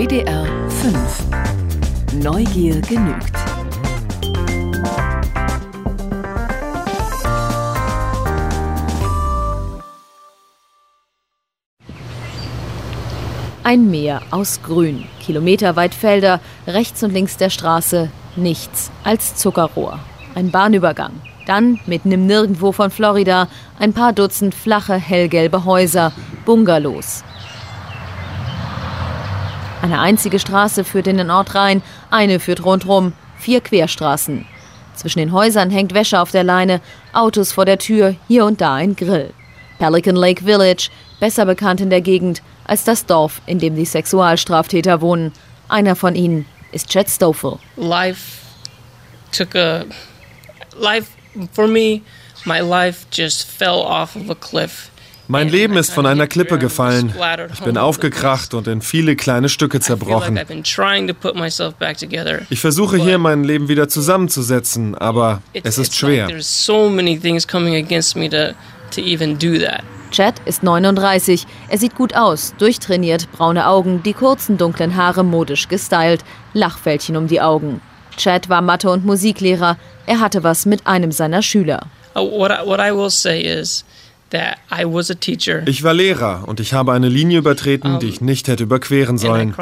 WDR 5. Neugier genügt. Ein Meer aus Grün, kilometerweit Felder, rechts und links der Straße nichts als Zuckerrohr. Ein Bahnübergang. Dann, mitten im Nirgendwo von Florida, ein paar Dutzend flache, hellgelbe Häuser, Bungalows. Eine einzige Straße führt in den Ort rein, eine führt rundherum, 4 Querstraßen. Zwischen den Häusern hängt Wäsche auf der Leine, Autos vor der Tür, hier und da ein Grill. Pelican Lake Village, besser bekannt in der Gegend als das Dorf, in dem die Sexualstraftäter wohnen. Einer von ihnen ist Chet Stoffel. Mein Leben ist von einer Klippe gefallen. Ich bin aufgekracht und in viele kleine Stücke zerbrochen. Ich versuche hier mein Leben wieder zusammenzusetzen, aber es ist schwer. Chet ist 39. Er sieht gut aus, durchtrainiert, braune Augen, die kurzen dunklen Haare modisch gestylt, Lachfältchen um die Augen. Chet war Mathe- und Musiklehrer. Er hatte was mit einem seiner Schüler. Ich war Lehrer und ich habe eine Linie übertreten, die ich nicht hätte überqueren sollen.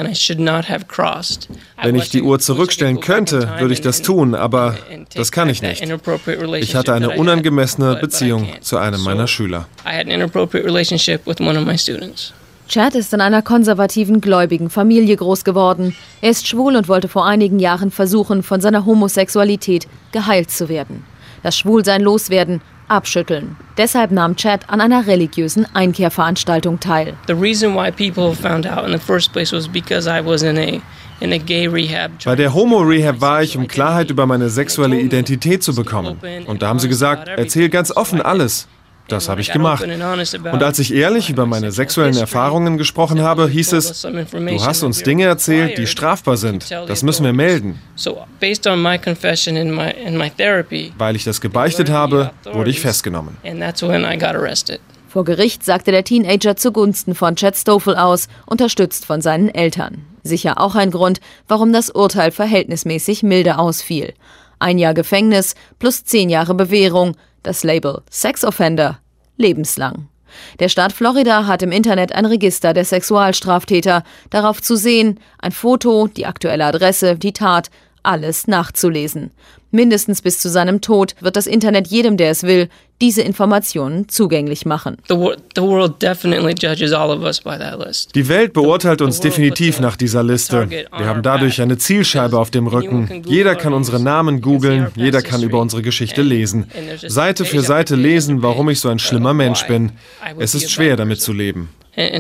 Wenn ich die Uhr zurückstellen könnte, würde ich das tun, aber das kann ich nicht. Ich hatte eine unangemessene Beziehung zu einem meiner Schüler. Chet ist in einer konservativen, gläubigen Familie groß geworden. Er ist schwul und wollte vor einigen Jahren versuchen, von seiner Homosexualität geheilt zu werden. Das Schwulsein loswerden, abschütteln. Deshalb nahm Chet an einer religiösen Einkehrveranstaltung teil. Bei der Homo-Rehab war ich, um Klarheit über meine sexuelle Identität zu bekommen. Und da haben sie gesagt, erzähl ganz offen alles. Das habe ich gemacht. Und als ich ehrlich über meine sexuellen Erfahrungen gesprochen habe, hieß es, du hast uns Dinge erzählt, die strafbar sind. Das müssen wir melden. Weil ich das gebeichtet habe, wurde ich festgenommen. Vor Gericht sagte der Teenager zugunsten von Chet Stoffel aus, unterstützt von seinen Eltern. Sicher auch ein Grund, warum das Urteil verhältnismäßig milde ausfiel. 1 Jahr Gefängnis plus 10 Jahre Bewährung. Das Label Sex Offender lebenslang. Der Staat Florida hat im Internet ein Register der Sexualstraftäter. Darauf zu sehen, ein Foto, die aktuelle Adresse, die Tat, alles nachzulesen. Mindestens bis zu seinem Tod wird das Internet jedem, der es will, diese Informationen zugänglich machen. Die Welt beurteilt uns definitiv nach dieser Liste. Wir haben dadurch eine Zielscheibe auf dem Rücken. Jeder kann unsere Namen googeln, jeder kann über unsere Geschichte lesen. Seite für Seite lesen, warum ich so ein schlimmer Mensch bin. Es ist schwer, damit zu leben.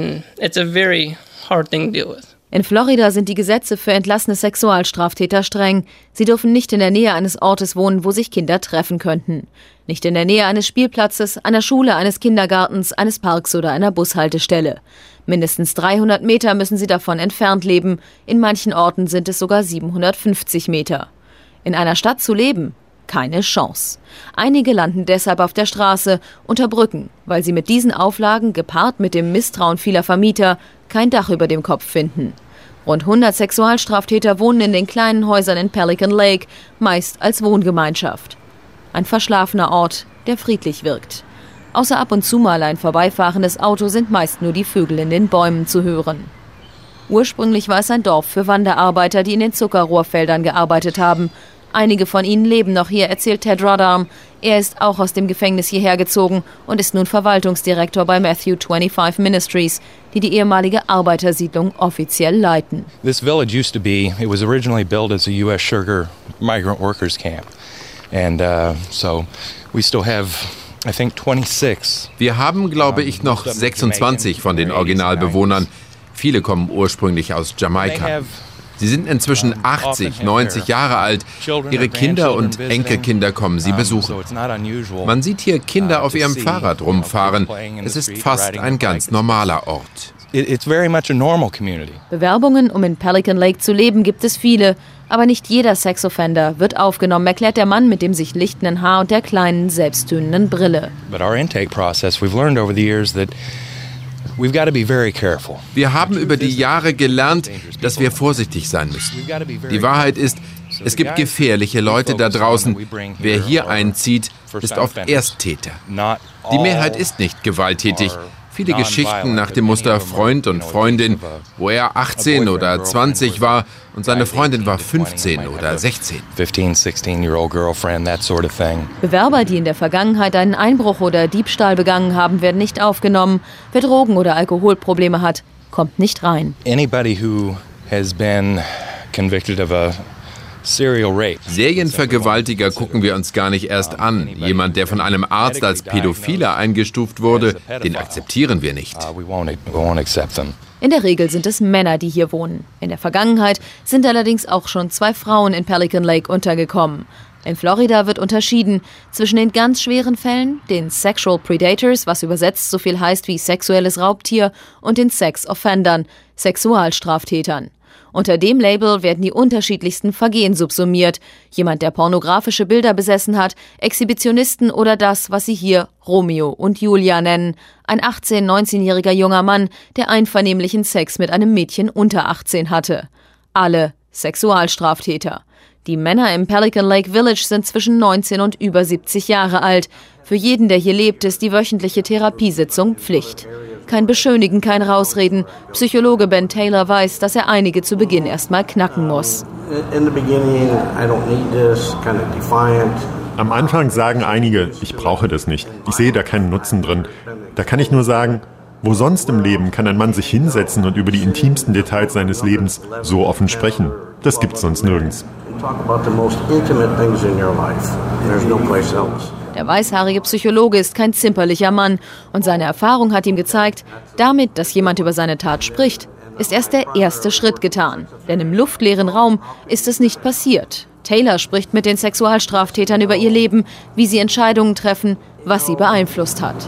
In Florida sind die Gesetze für entlassene Sexualstraftäter streng. Sie dürfen nicht in der Nähe eines Ortes wohnen, wo sich Kinder treffen könnten. Nicht in der Nähe eines Spielplatzes, einer Schule, eines Kindergartens, eines Parks oder einer Bushaltestelle. Mindestens 300 Meter müssen sie davon entfernt leben. In manchen Orten sind es sogar 750 Meter. In einer Stadt zu leben? Keine Chance. Einige landen deshalb auf der Straße, unter Brücken, weil sie mit diesen Auflagen, gepaart mit dem Misstrauen vieler Vermieter, kein Dach über dem Kopf finden. Rund 100 Sexualstraftäter wohnen in den kleinen Häusern in Pelican Lake, meist als Wohngemeinschaft. Ein verschlafener Ort, der friedlich wirkt. Außer ab und zu mal ein vorbeifahrendes Auto sind meist nur die Vögel in den Bäumen zu hören. Ursprünglich war es ein Dorf für Wanderarbeiter, die in den Zuckerrohrfeldern gearbeitet haben. Einige von ihnen leben noch hier, erzählt Ted Roddarm. Er ist auch aus dem Gefängnis hierher gezogen und ist nun Verwaltungsdirektor bei Matthew 25 Ministries, die die ehemalige Arbeitersiedlung offiziell leiten. This village used to be, it was originally built as a U.S. sugar migrant workers camp. And so we still have, I think, 26. Wir haben, glaube ich, noch 26 von den Originalbewohnern. Viele kommen ursprünglich aus Jamaika. Sie sind inzwischen 80, 90 Jahre alt. Ihre Kinder und Enkelkinder kommen sie besuchen. Man sieht hier Kinder auf ihrem Fahrrad rumfahren. Es ist fast ein ganz normaler Ort. Bewerbungen, um in Pelican Lake zu leben, gibt es viele. Aber nicht jeder Sexoffender wird aufgenommen, erklärt der Mann mit dem sich lichtenden Haar und der kleinen, selbsttönenden Brille. But our intake process, we've learned over the years that Wir haben über die Jahre gelernt, dass wir vorsichtig sein müssen. Die Wahrheit ist, es gibt gefährliche Leute da draußen. Wer hier einzieht, ist oft Ersttäter. Die Mehrheit ist nicht gewalttätig. Viele Geschichten nach dem Muster Freund und Freundin, wo er 18 oder 20 war und seine Freundin war 15 oder 16. Bewerber, die in der Vergangenheit einen Einbruch oder Diebstahl begangen haben, werden nicht aufgenommen. Wer Drogen- oder Alkoholprobleme hat, kommt nicht rein. Anybody who has been convicted of a Serienvergewaltiger gucken wir uns gar nicht erst an. Jemand, der von einem Arzt als Pädophiler eingestuft wurde, den akzeptieren wir nicht. In der Regel sind es Männer, die hier wohnen. In der Vergangenheit sind allerdings auch schon 2 Frauen in Pelican Lake untergekommen. In Florida wird unterschieden zwischen den ganz schweren Fällen, den Sexual Predators, was übersetzt so viel heißt wie sexuelles Raubtier, und den Sex Offendern, Sexualstraftätern. Unter dem Label werden die unterschiedlichsten Vergehen subsumiert. Jemand, der pornografische Bilder besessen hat, Exhibitionisten oder das, was sie hier Romeo und Julia nennen. Ein 18-, 19-jähriger junger Mann, der einvernehmlichen Sex mit einem Mädchen unter 18 hatte. Alle Sexualstraftäter. Die Männer im Pelican Lake Village sind zwischen 19 und über 70 Jahre alt. Für jeden, der hier lebt, ist die wöchentliche Therapiesitzung Pflicht. Kein Beschönigen, kein Rausreden. Psychologe Ben Taylor weiß, dass er einige zu Beginn erstmal knacken muss. Am Anfang sagen einige, ich brauche das nicht. Ich sehe da keinen Nutzen drin. Da kann ich nur sagen, wo sonst im Leben kann ein Mann sich hinsetzen und über die intimsten Details seines Lebens so offen sprechen? Das gibt's sonst nirgends. Der weißhaarige Psychologe ist kein zimperlicher Mann und seine Erfahrung hat ihm gezeigt, damit, dass jemand über seine Tat spricht, ist erst der erste Schritt getan. Denn im luftleeren Raum ist es nicht passiert. Taylor spricht mit den Sexualstraftätern über ihr Leben, wie sie Entscheidungen treffen, was sie beeinflusst hat.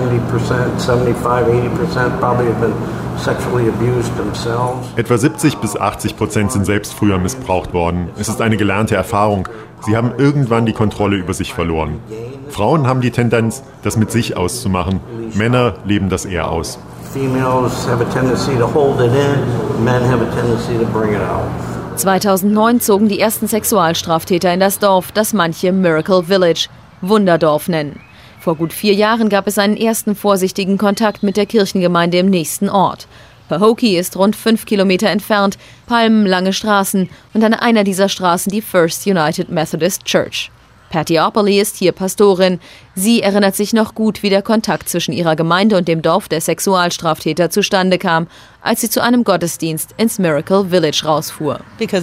75–80% probably have been sexually abused themselves. Etwa 70–80% sind selbst früher missbraucht worden. Es ist eine gelernte Erfahrung. Sie haben irgendwann die Kontrolle über sich verloren. Frauen haben die Tendenz, das mit sich auszumachen. Männer leben das eher aus. Females have a tendency to hold it in, men have a tendency to bring it out. 2009 zogen die ersten Sexualstraftäter in das Dorf, das manche Miracle Village, Wunderdorf nennen. Vor gut 4 Jahren gab es einen ersten vorsichtigen Kontakt mit der Kirchengemeinde im nächsten Ort. Pahokee ist rund 5 Kilometer entfernt, Palmen, lange Straßen und an einer dieser Straßen die First United Methodist Church. Patty Opperly ist hier Pastorin. Sie erinnert sich noch gut, wie der Kontakt zwischen ihrer Gemeinde und dem Dorf der Sexualstraftäter zustande kam, als sie zu einem Gottesdienst ins Miracle Village rausfuhr.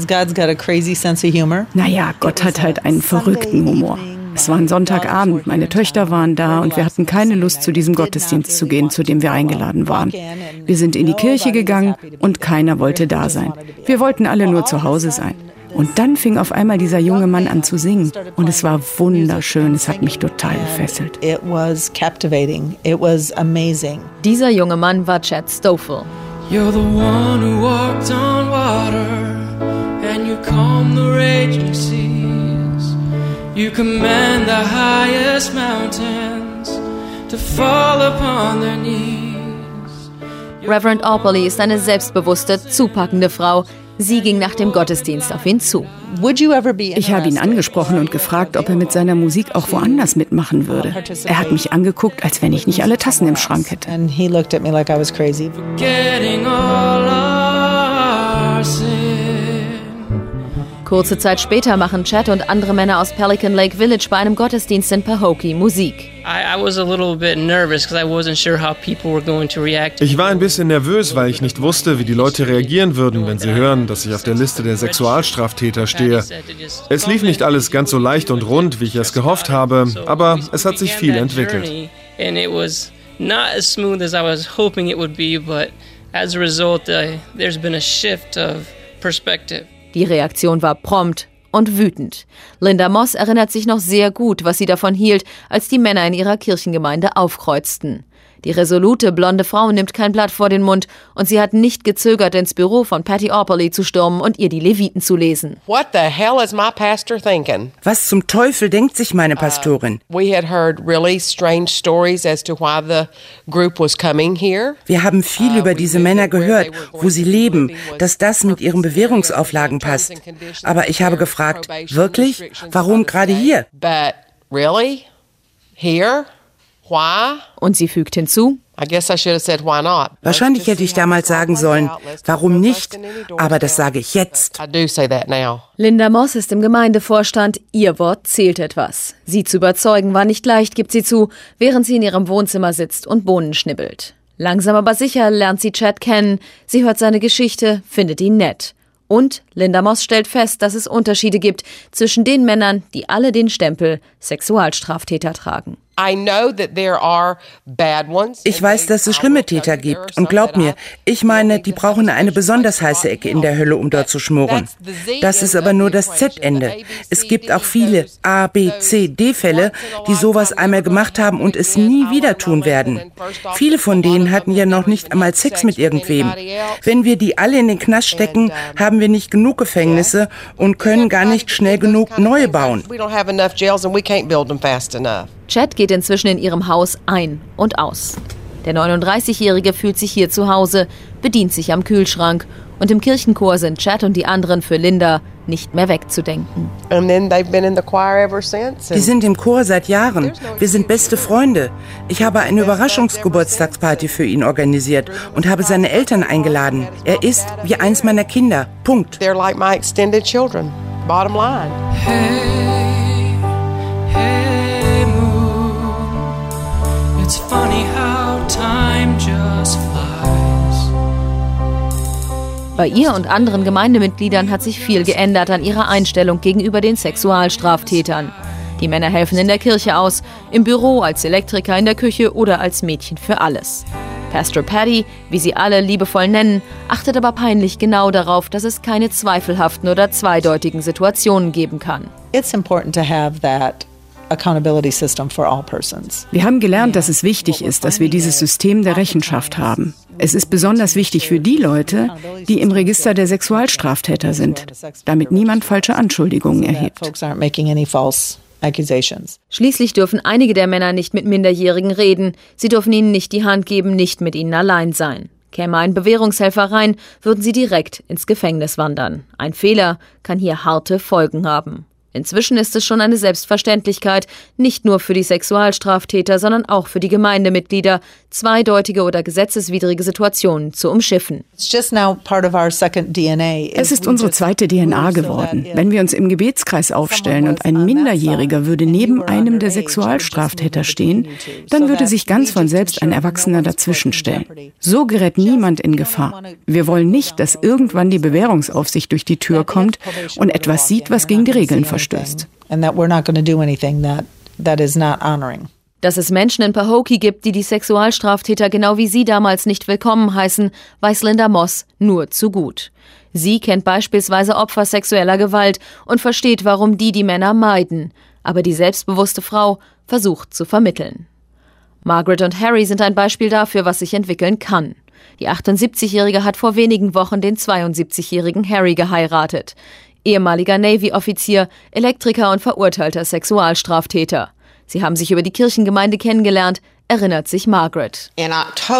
Naja, Gott hat halt einen verrückten Humor. Es war ein Sonntagabend, meine Töchter waren da und wir hatten keine Lust, zu diesem Gottesdienst zu gehen, zu dem wir eingeladen waren. Wir sind in die Kirche gegangen und keiner wollte da sein. Wir wollten alle nur zu Hause sein. Und dann fing auf einmal dieser junge Mann an zu singen. Und es war wunderschön, es hat mich total gefesselt. Dieser junge Mann war Chad Stoffel. You're the one who walked on water and you calm the raging seas. You command the highest mountains to fall upon their knees. Reverend Opperly ist eine selbstbewusste, zupackende Frau. Sie ging nach dem Gottesdienst auf ihn zu. Ich habe ihn angesprochen und gefragt, ob er mit seiner Musik auch woanders mitmachen würde. Er hat mich angeguckt, als wenn ich nicht alle Tassen im Schrank hätte. Kurze Zeit später machen Chad und andere Männer aus Pelican Lake Village bei einem Gottesdienst in Pahokee Musik. Ich war ein bisschen nervös, weil ich nicht wusste, wie die Leute reagieren würden, wenn sie hören, dass ich auf der Liste der Sexualstraftäter stehe. Es lief nicht alles ganz so leicht und rund, wie ich es gehofft habe, aber es hat sich viel entwickelt. Die Reaktion war prompt und wütend. Linda Moss erinnert sich noch sehr gut, was sie davon hielt, als die Männer in ihrer Kirchengemeinde aufkreuzten. Die resolute, blonde Frau nimmt kein Blatt vor den Mund und sie hat nicht gezögert, ins Büro von Patty Opperly zu stürmen und ihr die Leviten zu lesen. What the hell is my pastor thinking? Was zum Teufel denkt sich meine Pastorin? We had heard really strange stories as to why the group was coming here. Wir haben viel über diese Männer gehört, wo sie leben, dass das mit ihren Bewährungsauflagen passt. Aber ich habe gefragt, wirklich? Warum gerade hier? But really? Here? Why? Und sie fügt hinzu: I guess I should have said why not. Wahrscheinlich hätte ich damals sagen sollen, warum nicht? Aber das sage ich jetzt. I do say that now. Linda Moss ist im Gemeindevorstand. Ihr Wort zählt etwas. Sie zu überzeugen war nicht leicht, gibt sie zu, während sie in ihrem Wohnzimmer sitzt und Bohnen schnibbelt. Langsam aber sicher lernt sie Chad kennen. Sie hört seine Geschichte, findet ihn nett. Und Linda Moss stellt fest, dass es Unterschiede gibt zwischen den Männern, die alle den Stempel Sexualstraftäter tragen. Ich weiß, dass es schlimme Täter gibt. Und glaub mir, ich meine, die brauchen eine besonders heiße Ecke in der Hölle, um dort zu schmoren. Das ist aber nur das Z-Ende. Es gibt auch viele A, B, C, D-Fälle, die sowas einmal gemacht haben und es nie wieder tun werden. Viele von denen hatten ja noch nicht einmal Sex mit irgendwem. Wenn wir die alle in den Knast stecken, haben wir nicht genug Gefängnisse und können gar nicht schnell genug neue bauen. Chad geht inzwischen in ihrem Haus ein und aus. Der 39-Jährige fühlt sich hier zu Hause, bedient sich am Kühlschrank. Und im Kirchenchor sind Chad und die anderen für Linda nicht mehr wegzudenken. Die sind im Chor seit Jahren. Wir sind beste Freunde. Ich habe eine Überraschungsgeburtstagsparty für ihn organisiert und habe seine Eltern eingeladen. Er ist wie eins meiner Kinder. Punkt. They're like my extended children. Bottom line. It's funny how time just flies. Bei ihr und anderen Gemeindemitgliedern hat sich viel geändert an ihrer Einstellung gegenüber den Sexualstraftätern. Die Männer helfen in der Kirche aus, im Büro, als Elektriker in der Küche oder als Mädchen für alles. Pastor Patty, wie sie alle liebevoll nennen, achtet aber peinlich genau darauf, dass es keine zweifelhaften oder zweideutigen Situationen geben kann. It's important to have that accountability system for all persons. Wir haben gelernt, dass es wichtig ist, dass wir dieses System der Rechenschaft haben. Es ist besonders wichtig für die Leute, die im Register der Sexualstraftäter sind, damit niemand falsche Anschuldigungen erhebt. Schließlich dürfen einige der Männer nicht mit Minderjährigen reden. Sie dürfen ihnen nicht die Hand geben, nicht mit ihnen allein sein. Käme ein Bewährungshelfer rein, würden sie direkt ins Gefängnis wandern. Ein Fehler kann hier harte Folgen haben. Inzwischen ist es schon eine Selbstverständlichkeit, nicht nur für die Sexualstraftäter, sondern auch für die Gemeindemitglieder, zweideutige oder gesetzeswidrige Situationen zu umschiffen. Es ist unsere zweite DNA geworden. Wenn wir uns im Gebetskreis aufstellen und ein Minderjähriger würde neben einem der Sexualstraftäter stehen, dann würde sich ganz von selbst ein Erwachsener dazwischenstellen. So gerät niemand in Gefahr. Wir wollen nicht, dass irgendwann die Bewährungsaufsicht durch die Tür kommt und etwas sieht, was gegen die Regeln verstößt. Dass es Menschen in Pahokee gibt, die Sexualstraftäter genau wie sie damals nicht willkommen heißen, weiß Linda Moss nur zu gut. Sie kennt beispielsweise Opfer sexueller Gewalt und versteht, warum die Männer meiden. Aber die selbstbewusste Frau versucht zu vermitteln. Margaret und Harry sind ein Beispiel dafür, was sich entwickeln kann. Die 78-Jährige hat vor wenigen Wochen den 72-jährigen Harry geheiratet. Ehemaliger Navy-Offizier, Elektriker und verurteilter Sexualstraftäter. Sie haben sich über die Kirchengemeinde kennengelernt, erinnert sich Margaret. Im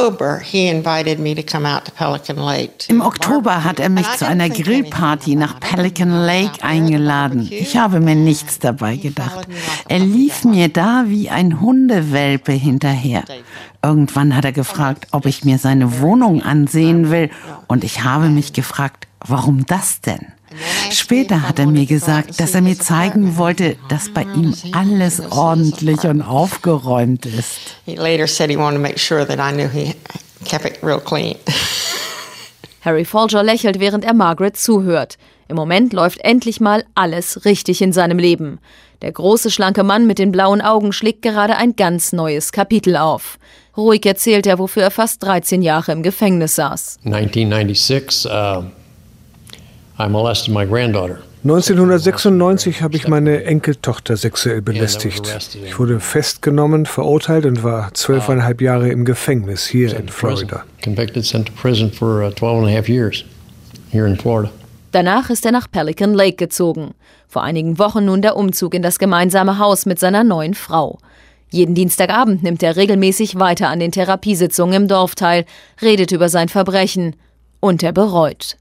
Oktober hat er mich zu einer Grillparty nach Pelican Lake eingeladen. Ich habe mir nichts dabei gedacht. Er lief mir da wie ein Hundewelpe hinterher. Irgendwann hat er gefragt, ob ich mir seine Wohnung ansehen will. Und ich habe mich gefragt, warum das denn? Später hat er mir gesagt, dass er mir zeigen wollte, dass bei ihm alles ordentlich und aufgeräumt ist. Harry Folger lächelt, während er Margaret zuhört. Im Moment läuft endlich mal alles richtig in seinem Leben. Der große, schlanke Mann mit den blauen Augen schlägt gerade ein ganz neues Kapitel auf. Ruhig erzählt er, wofür er fast 13 Jahre im Gefängnis saß. 1996, I molested my granddaughter. 1996 habe ich meine Enkeltochter sexuell belästigt. Ich wurde festgenommen, verurteilt und war 12,5 Jahre im Gefängnis hier in Florida. Danach ist er nach Pelican Lake gezogen. Vor einigen Wochen nun der Umzug in das gemeinsame Haus mit seiner neuen Frau. Jeden Dienstagabend nimmt er regelmäßig weiter an den Therapiesitzungen im Dorf teil, redet über sein Verbrechen und er bereut.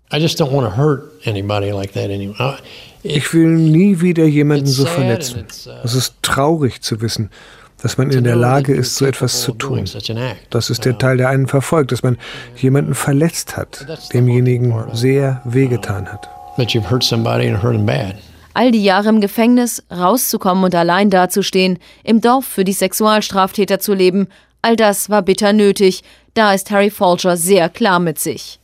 Ich will nie wieder jemanden so verletzen. Es ist traurig zu wissen, dass man in der Lage ist, so etwas zu tun. Das ist der Teil, der einen verfolgt, dass man jemanden verletzt hat, demjenigen sehr wehgetan hat. All die Jahre im Gefängnis, rauszukommen und allein dazustehen, im Dorf für die Sexualstraftäter zu leben, all das war bitter nötig. Da ist Harry Folger sehr klar mit sich.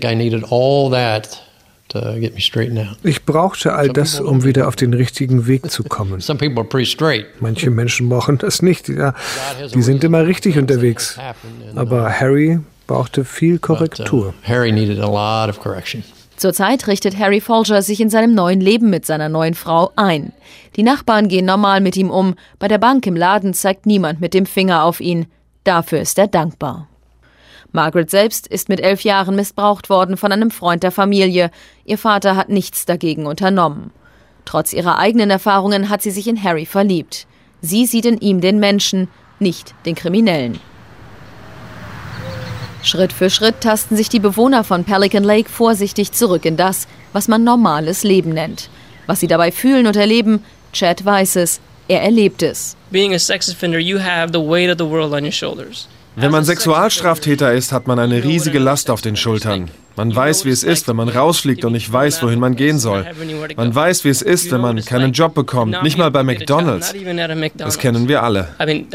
Ich brauchte all das, um wieder auf den richtigen Weg zu kommen. Manche Menschen brauchen das nicht. Ja, die sind immer richtig unterwegs. Aber Harry brauchte viel Korrektur. Zurzeit richtet Harry Folger sich in seinem neuen Leben mit seiner neuen Frau ein. Die Nachbarn gehen normal mit ihm um. Bei der Bank im Laden zeigt niemand mit dem Finger auf ihn. Dafür ist er dankbar. Margaret selbst ist mit 11 Jahren missbraucht worden von einem Freund der Familie. Ihr Vater hat nichts dagegen unternommen. Trotz ihrer eigenen Erfahrungen hat sie sich in Harry verliebt. Sie sieht in ihm den Menschen, nicht den Kriminellen. Schritt für Schritt tasten sich die Bewohner von Pelican Lake vorsichtig zurück in das, was man normales Leben nennt. Was sie dabei fühlen und erleben, Chad weiß es, er erlebt es. Being a sex offender, you have the weight of the world on your shoulders. Wenn man Sexualstraftäter ist, hat man eine riesige Last auf den Schultern. Man weiß, wie es ist, wenn man rausfliegt und nicht weiß, wohin man gehen soll. Man weiß, wie es ist, wenn man keinen Job bekommt, nicht mal bei McDonald's. Das kennen wir alle.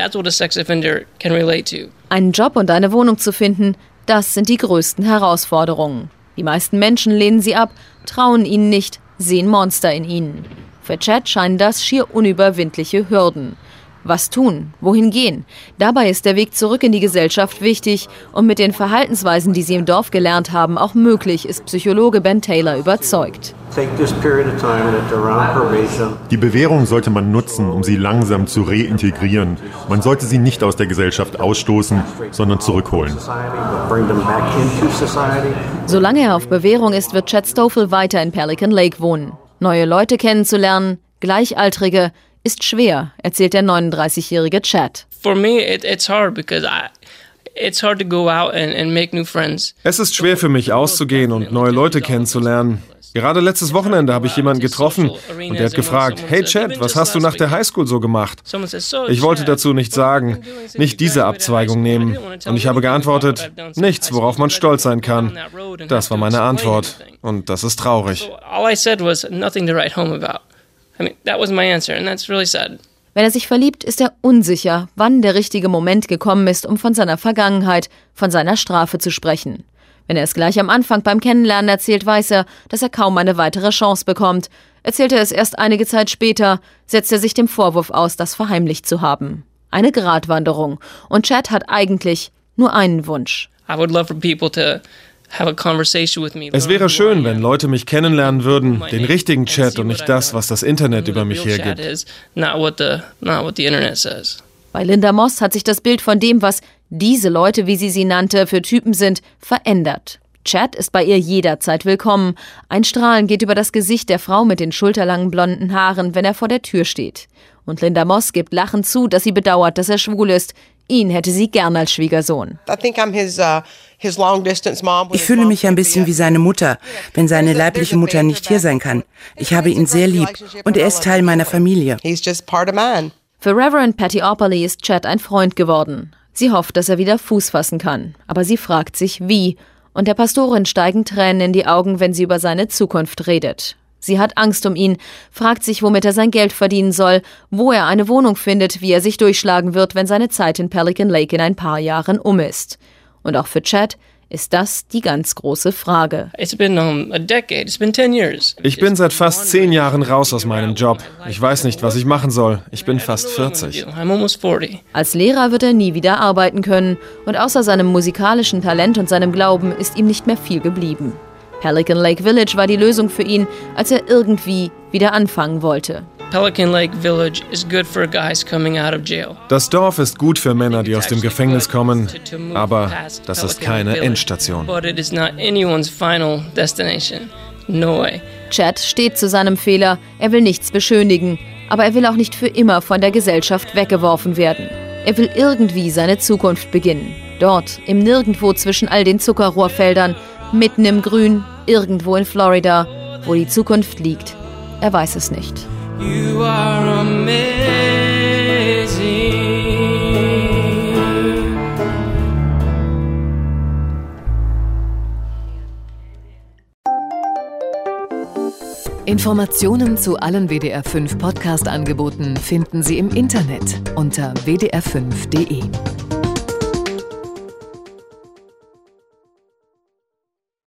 Einen Job und eine Wohnung zu finden, das sind die größten Herausforderungen. Die meisten Menschen lehnen sie ab, trauen ihnen nicht, sehen Monster in ihnen. Für Chad scheinen das schier unüberwindliche Hürden. Was tun? Wohin gehen? Dabei ist der Weg zurück in die Gesellschaft wichtig und mit den Verhaltensweisen, die sie im Dorf gelernt haben, auch möglich, ist Psychologe Ben Taylor überzeugt. Die Bewährung sollte man nutzen, um sie langsam zu reintegrieren. Man sollte sie nicht aus der Gesellschaft ausstoßen, sondern zurückholen. Solange er auf Bewährung ist, wird Chad Stoffel weiter in Pelican Lake wohnen. Neue Leute kennenzulernen, Gleichaltrige, ist schwer, erzählt der 39-jährige Chad. Es ist schwer für mich auszugehen und neue Leute kennenzulernen. Gerade letztes Wochenende habe ich jemanden getroffen und er hat gefragt, hey Chad, was hast du nach der Highschool so gemacht? Ich wollte dazu nichts sagen, nicht diese Abzweigung nehmen. Und ich habe geantwortet, nichts, worauf man stolz sein kann. Das war meine Antwort und das ist traurig. Wenn er sich verliebt, ist er unsicher, wann der richtige Moment gekommen ist, um von seiner Vergangenheit, von seiner Strafe zu sprechen. Wenn er es gleich am Anfang beim Kennenlernen erzählt, weiß er, dass er kaum eine weitere Chance bekommt. Erzählt er es erst einige Zeit später, setzt er sich dem Vorwurf aus, das verheimlicht zu haben. Eine Gratwanderung. Und Chad hat eigentlich nur einen Wunsch. Es wäre schön, wenn Leute mich kennenlernen würden, den richtigen Chad und nicht das, was das Internet über mich hergibt. Bei Linda Moss hat sich das Bild von dem, was diese Leute, wie sie nannte, für Typen sind, verändert. Chad ist bei ihr jederzeit willkommen. Ein Strahlen geht über das Gesicht der Frau mit den schulterlangen blonden Haaren, wenn er vor der Tür steht. Und Linda Moss gibt lachend zu, dass sie bedauert, dass er schwul ist. Ihn hätte sie gern als Schwiegersohn. Ich fühle mich ein bisschen wie seine Mutter, wenn seine leibliche Mutter nicht hier sein kann. Ich habe ihn sehr lieb und er ist Teil meiner Familie. Für Reverend Patty Opperly ist Chad ein Freund geworden. Sie hofft, dass er wieder Fuß fassen kann. Aber sie fragt sich, wie. Und der Pastorin steigen Tränen in die Augen, wenn sie über seine Zukunft redet. Sie hat Angst um ihn, fragt sich, womit er sein Geld verdienen soll, wo er eine Wohnung findet, wie er sich durchschlagen wird, wenn seine Zeit in Pelican Lake in ein paar Jahren um ist. Und auch für Chad ist das die ganz große Frage. Ich bin seit fast 10 Jahren raus aus meinem Job. Ich weiß nicht, was ich machen soll. Ich bin fast 40. Als Lehrer wird er nie wieder arbeiten können und außer seinem musikalischen Talent und seinem Glauben ist ihm nicht mehr viel geblieben. Pelican Lake Village war die Lösung für ihn, als er irgendwie wieder anfangen wollte. Pelican Lake Village is good for guys coming out of jail. Das Dorf ist gut für Männer, die aus dem Gefängnis kommen, aber das ist keine Endstation. But it is not anyone's final destination. No way. Chad steht zu seinem Fehler, er will nichts beschönigen, aber er will auch nicht für immer von der Gesellschaft weggeworfen werden. Er will irgendwie seine Zukunft beginnen. Dort, im Nirgendwo zwischen all den Zuckerrohrfeldern, mitten im Grün, irgendwo in Florida, wo die Zukunft liegt. Er weiß es nicht. You are amazing. Informationen zu allen WDR 5 Podcast-Angeboten finden Sie im Internet unter wdr5.de.